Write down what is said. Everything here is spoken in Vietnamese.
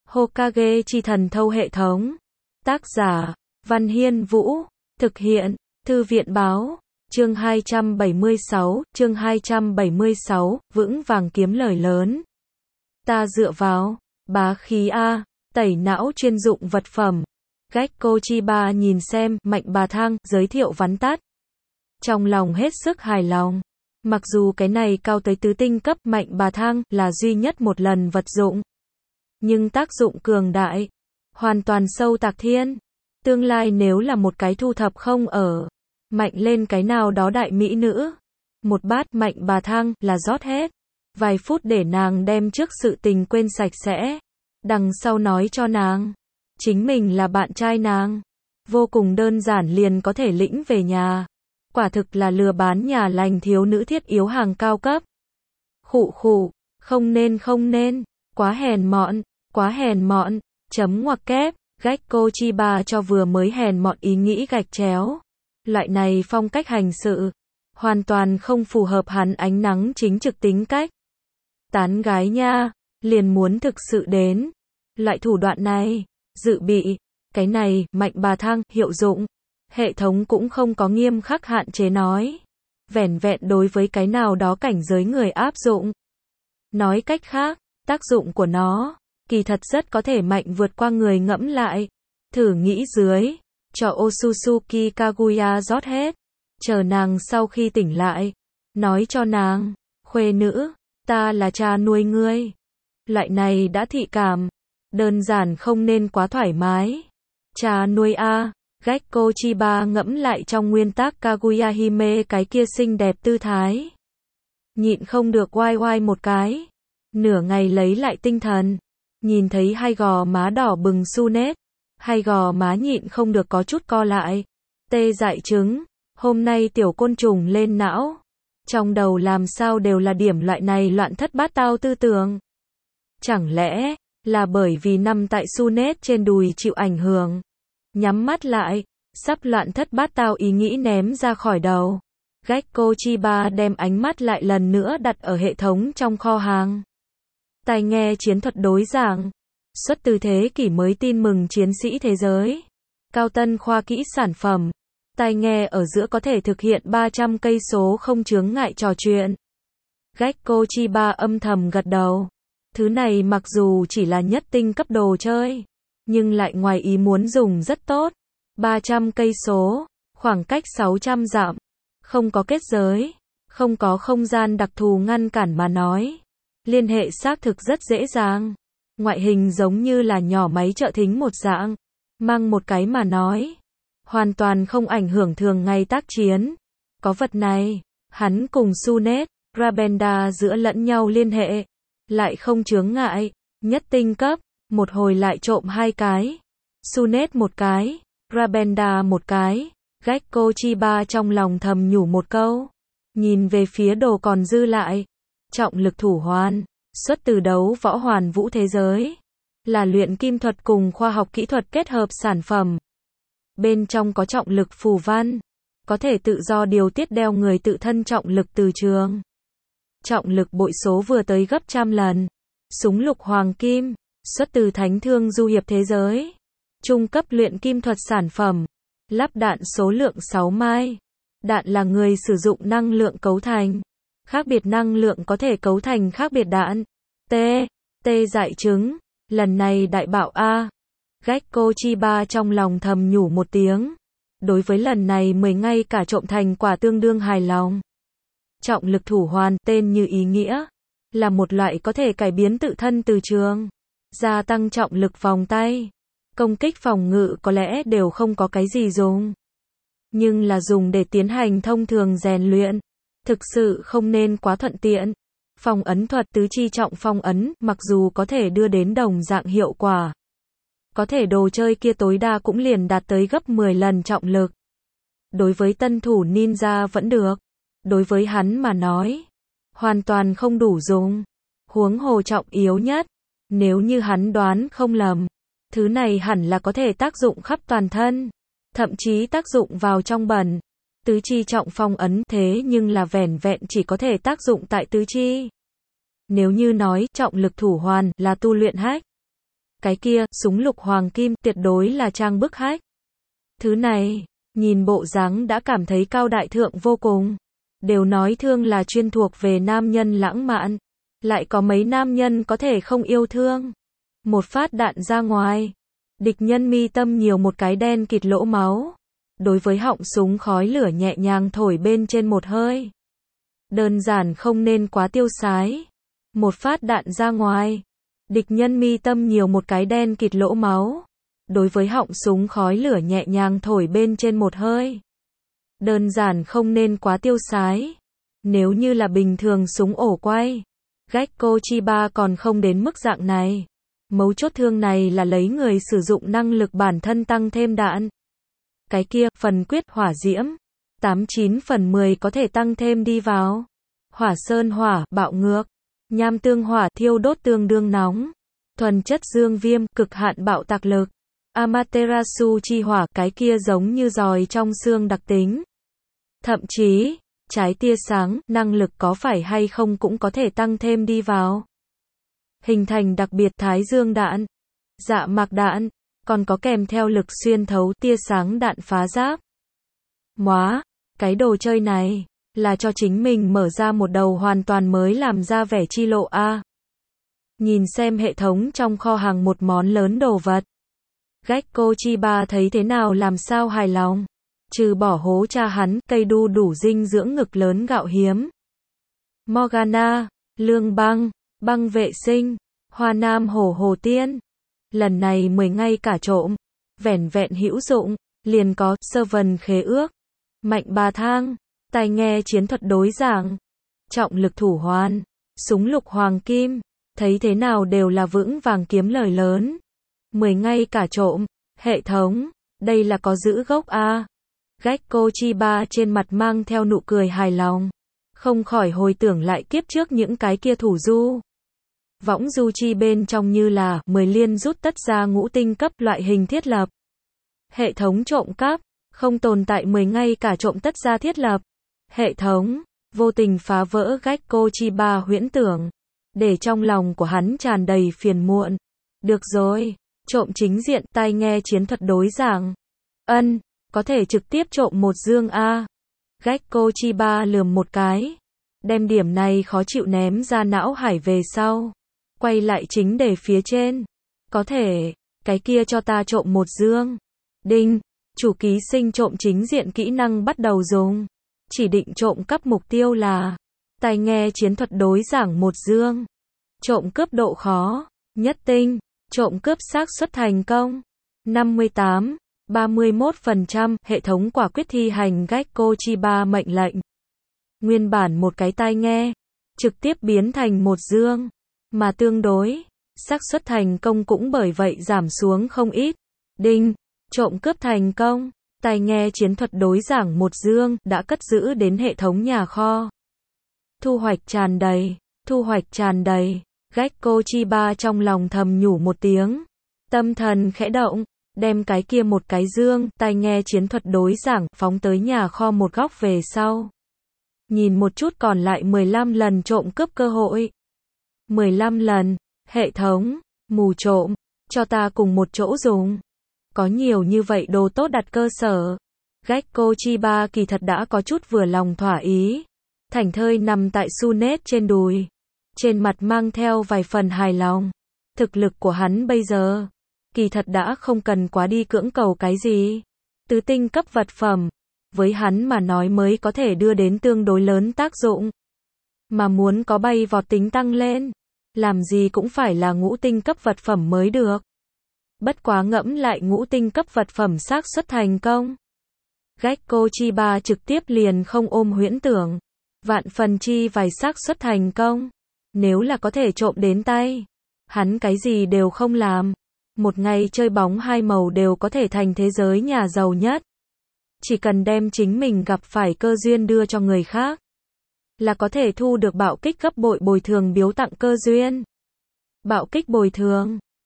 Hokage chi thần thâu hệ thống. Tác giả, Văn Hiên Vũ. Thực hiện, Thư viện báo. Chương 276, vững vàng kiếm lời lớn. Ta dựa vào, bá khí A, tẩy não chuyên dụng vật phẩm. Gekko Chiba nhìn xem, Mạnh Bà Thang, giới thiệu vắn tắt. Trong lòng hết sức hài lòng. Mặc dù cái này cao tới tứ tinh cấp, Mạnh Bà Thang là duy nhất một lần vật dụng. Nhưng tác dụng cường đại, hoàn toàn sâu tạc thiên. Tương lai nếu là một cái thu thập không ở, mạnh lên cái nào đó đại mỹ nữ. Một bát Mạnh Bà Thang là rót hết. Vài phút để nàng đem trước sự tình quên sạch sẽ. Đằng sau nói cho nàng, chính mình là bạn trai nàng. Vô cùng đơn giản liền có thể lĩnh về nhà. Quả thực là lừa bán nhà lành thiếu nữ thiết yếu hàng cao cấp. Khụ khụ, không nên, quá hèn mọn, chấm ngoặc kép, Gekko Chiba cho vừa mới hèn mọn ý nghĩ gạch chéo. Loại này phong cách hành sự, hoàn toàn không phù hợp hắn ánh nắng chính trực tính cách. Tán gái nha, liền muốn thực sự đến. Loại thủ đoạn này, dự bị, cái này, Mạnh Bà Thang, hiệu dụng. Hệ thống cũng không có nghiêm khắc hạn chế nói. Vẻn vẹn đối với cái nào đó cảnh giới người áp dụng. Nói cách khác, tác dụng của nó, kỳ thật rất có thể mạnh vượt qua người ngẫm lại. Thử nghĩ dưới, cho Otsutsuki Kaguya rót hết. Chờ nàng sau khi tỉnh lại, nói cho nàng, khuê nữ, ta là cha nuôi ngươi. Loại này đã thị cảm, đơn giản không nên quá thoải mái. Cha nuôi a. Gekko Chiba ngẫm lại trong nguyên tác Kaguya Hime cái kia xinh đẹp tư thái. Nhịn không được oai oai một cái. Nửa ngày lấy lại tinh thần. Nhìn thấy hai gò má đỏ bừng Sunet. Hai gò má nhịn không được có chút co lại. Tê dại trứng. Hôm nay tiểu côn trùng lên não. Trong đầu làm sao đều là điểm loại này loạn thất bát tao tư tưởng. Chẳng lẽ là bởi vì nằm tại Sunet trên đùi chịu ảnh hưởng. Nhắm mắt lại, sắp loạn thất bát tao ý nghĩ ném ra khỏi đầu. Gekko Chiba đem ánh mắt lại lần nữa đặt ở hệ thống trong kho hàng. Tai nghe chiến thuật đối giảng. Xuất từ thế kỷ mới tin mừng chiến sĩ thế giới. Cao tân khoa kỹ sản phẩm. Tai nghe ở giữa có thể thực hiện 300 cây số không chướng ngại trò chuyện. Gekko Chiba âm thầm gật đầu. Thứ này mặc dù chỉ là nhất tinh cấp đồ chơi, nhưng lại ngoài ý muốn dùng rất tốt. 300 cây số, khoảng cách 600 dặm, không có kết giới, không có không gian đặc thù ngăn cản mà nói. Liên hệ xác thực rất dễ dàng. Ngoại hình giống như là nhỏ máy trợ thính một dạng. Mang một cái mà nói. Hoàn toàn không ảnh hưởng thường ngày tác chiến. Có vật này, hắn cùng Sunet, Rabenda giữa lẫn nhau liên hệ. Lại không chướng ngại, nhất tinh cấp. Một hồi lại trộm hai cái. Sunet một cái, Rabenda một cái. Gekko Chiba trong lòng thầm nhủ một câu. Nhìn về phía đồ còn dư lại. Trọng lực thủ hoàn, xuất từ đấu võ hoàn vũ thế giới. Là luyện kim thuật cùng khoa học kỹ thuật kết hợp sản phẩm. Bên trong có trọng lực phù văn. Có thể tự do điều tiết đeo người tự thân trọng lực từ trường. Trọng lực bội số vừa tới gấp trăm lần. Súng lục hoàng kim. Xuất từ Thánh Thương Du Hiệp thế giới. Trung cấp luyện kim thuật sản phẩm. Lắp đạn số lượng 6 mai. Đạn là người sử dụng năng lượng cấu thành. Khác biệt năng lượng có thể cấu thành khác biệt đạn. Tê dại trứng. Lần này đại bạo A. Gekko Chiba trong lòng thầm nhủ một tiếng. Đối với lần này 10 ngay cả trộm thành quả tương đương hài lòng. Trọng lực thủ hoàn, tên như ý nghĩa. Là một loại có thể cải biến tự thân từ trường. Gia tăng trọng lực vòng tay. Công kích phòng ngự có lẽ đều không có cái gì dùng. Nhưng là dùng để tiến hành thông thường rèn luyện. Thực sự không nên quá thuận tiện. Phong ấn thuật tứ chi trọng phong ấn, mặc dù có thể đưa đến đồng dạng hiệu quả. Có thể đồ chơi kia tối đa cũng liền đạt tới gấp 10 lần trọng lực. Đối với tân thủ ninja vẫn được. Đối với hắn mà nói, hoàn toàn không đủ dùng. Huống hồ trọng yếu nhất. Nếu như hắn đoán không lầm, thứ này hẳn là có thể tác dụng khắp toàn thân. Thậm chí tác dụng vào trong bẩn. Tứ chi trọng phong ấn thế nhưng là vẻn vẹn chỉ có thể tác dụng tại tứ chi. Nếu như nói trọng lực thủ hoàn là tu luyện hack, Cái kia, súng lục hoàng kim, tuyệt đối là trang bức hách. Thứ này, nhìn bộ dáng đã cảm thấy cao đại thượng vô cùng. Đều nói thương là chuyên thuộc về nam nhân lãng mạn. Lại có mấy nam nhân có thể không yêu thương. Một phát đạn ra ngoài. Địch nhân mi tâm nhiều một cái đen kịt lỗ máu. Đối với họng súng khói lửa nhẹ nhàng thổi bên trên một hơi. Đơn giản không nên quá tiêu sái. Một phát đạn ra ngoài. Địch nhân mi tâm nhiều một cái đen kịt lỗ máu. Đối với họng súng khói lửa nhẹ nhàng thổi bên trên một hơi. Đơn giản không nên quá tiêu sái. Nếu như là bình thường súng ổ quay, Gekko Chiba còn không đến mức dạng này. Mấu chốt thương này là lấy người sử dụng năng lực bản thân tăng thêm đạn. Cái kia, phần quyết hỏa diễm, 89 phần 10 có thể tăng thêm đi vào. Hỏa sơn hỏa, bạo ngược. Nham tương hỏa, thiêu đốt tương đương nóng. Thuần chất dương viêm, cực hạn bạo tạc lực. Amaterasu chi hỏa, cái kia giống như giòi trong xương đặc tính. Thậm chí, trái tia sáng, năng lực có phải hay không cũng có thể tăng thêm đi vào. Hình thành đặc biệt thái dương đạn, dạ mạc đạn, còn có kèm theo lực xuyên thấu tia sáng đạn phá giáp. Móa, cái đồ chơi này, là cho chính mình mở ra một đầu hoàn toàn mới làm ra vẻ chi lộ a. Nhìn xem hệ thống trong kho hàng một món lớn đồ vật. Gekko Chiba thấy thế nào làm sao hài lòng. Trừ bỏ hố cha hắn, cây đu đủ dinh dưỡng ngực lớn gạo hiếm. Morgana, lương băng, băng vệ sinh, hoa nam hổ hồ tiên. Lần này 10 ngay cả trộm, vẻn vẹn hữu dụng, liền có, sơ vần khế ước, mạnh bà thang, tai nghe chiến thuật đối giảng, trọng lực thủ hoàn, súng lục hoàng kim, thấy thế nào đều là vững vàng kiếm lời lớn. 10 ngay cả trộm, hệ thống, đây là có giữ gốc a. Gekko Chiba trên mặt mang theo nụ cười hài lòng, không khỏi hồi tưởng lại kiếp trước những cái kia thủ du. Võng du chi bên trong như là 10 liên rút tất ra ngũ tinh cấp loại hình thiết lập. Hệ thống trộm cắp, không tồn tại 10 ngay cả trộm tất ra thiết lập. Hệ thống, vô tình phá vỡ Gekko Chiba huyễn tưởng, để trong lòng của hắn tràn đầy phiền muộn. Được rồi, trộm chính diện, tai nghe chiến thuật đối giảng. Có thể trực tiếp trộm một dương a. Gekko Chiba lườm một cái, đem điểm này khó chịu ném ra não hải về sau. Quay lại chính đề phía trên. Có thể, cái kia cho ta trộm một dương. Đinh, chủ ký sinh trộm chính diện kỹ năng bắt đầu dùng. Chỉ định trộm cắp mục tiêu là tai nghe chiến thuật đối giảng một dương. Trộm cướp độ khó, nhất tinh. Trộm cướp xác suất thành công 58, 31%. Hệ thống quả quyết thi hành Gekko Chiba mệnh lệnh. Nguyên bản một cái tai nghe, trực tiếp biến thành một dương. Mà tương đối, xác suất thành công cũng bởi vậy giảm xuống không ít. Đinh, trộm cướp thành công. Tai nghe chiến thuật đối giảng một dương đã cất giữ đến hệ thống nhà kho. Thu hoạch tràn đầy, thu hoạch tràn đầy. Gekko Chiba trong lòng thầm nhủ một tiếng. Tâm thần khẽ động, đem cái kia một cái dương, tai nghe chiến thuật đối giảng, phóng tới nhà kho một góc về sau. Nhìn một chút còn lại 15 lần trộm cướp cơ hội. 15 lần, hệ thống, mù trộm, cho ta cùng một chỗ dùng. Có nhiều như vậy đồ tốt đặt cơ sở. Gekko Chiba kỳ thật đã có chút vừa lòng thỏa ý. Thảnh thơi nằm tại Sunet trên đùi. Trên mặt mang theo vài phần hài lòng. Thực lực của hắn bây giờ, kỳ thật đã không cần quá đi cưỡng cầu cái gì. Tứ tinh cấp vật phẩm, với hắn mà nói mới có thể đưa đến tương đối lớn tác dụng. Mà muốn có bay vọt tính tăng lên, làm gì cũng phải là ngũ tinh cấp vật phẩm mới được. Bất quá ngẫm lại ngũ tinh cấp vật phẩm xác suất thành công. Gekko Chiba trực tiếp liền không ôm huyễn tưởng. Vạn phần chi vài xác suất thành công. Nếu là có thể trộm đến tay, hắn cái gì đều không làm. Một ngày chơi bóng hai màu đều có thể thành thế giới nhà giàu nhất. Chỉ cần đem chính mình gặp phải cơ duyên đưa cho người khác, là có thể thu được bạo kích gấp bội bồi thường biếu tặng cơ duyên. Bạo kích bồi thường,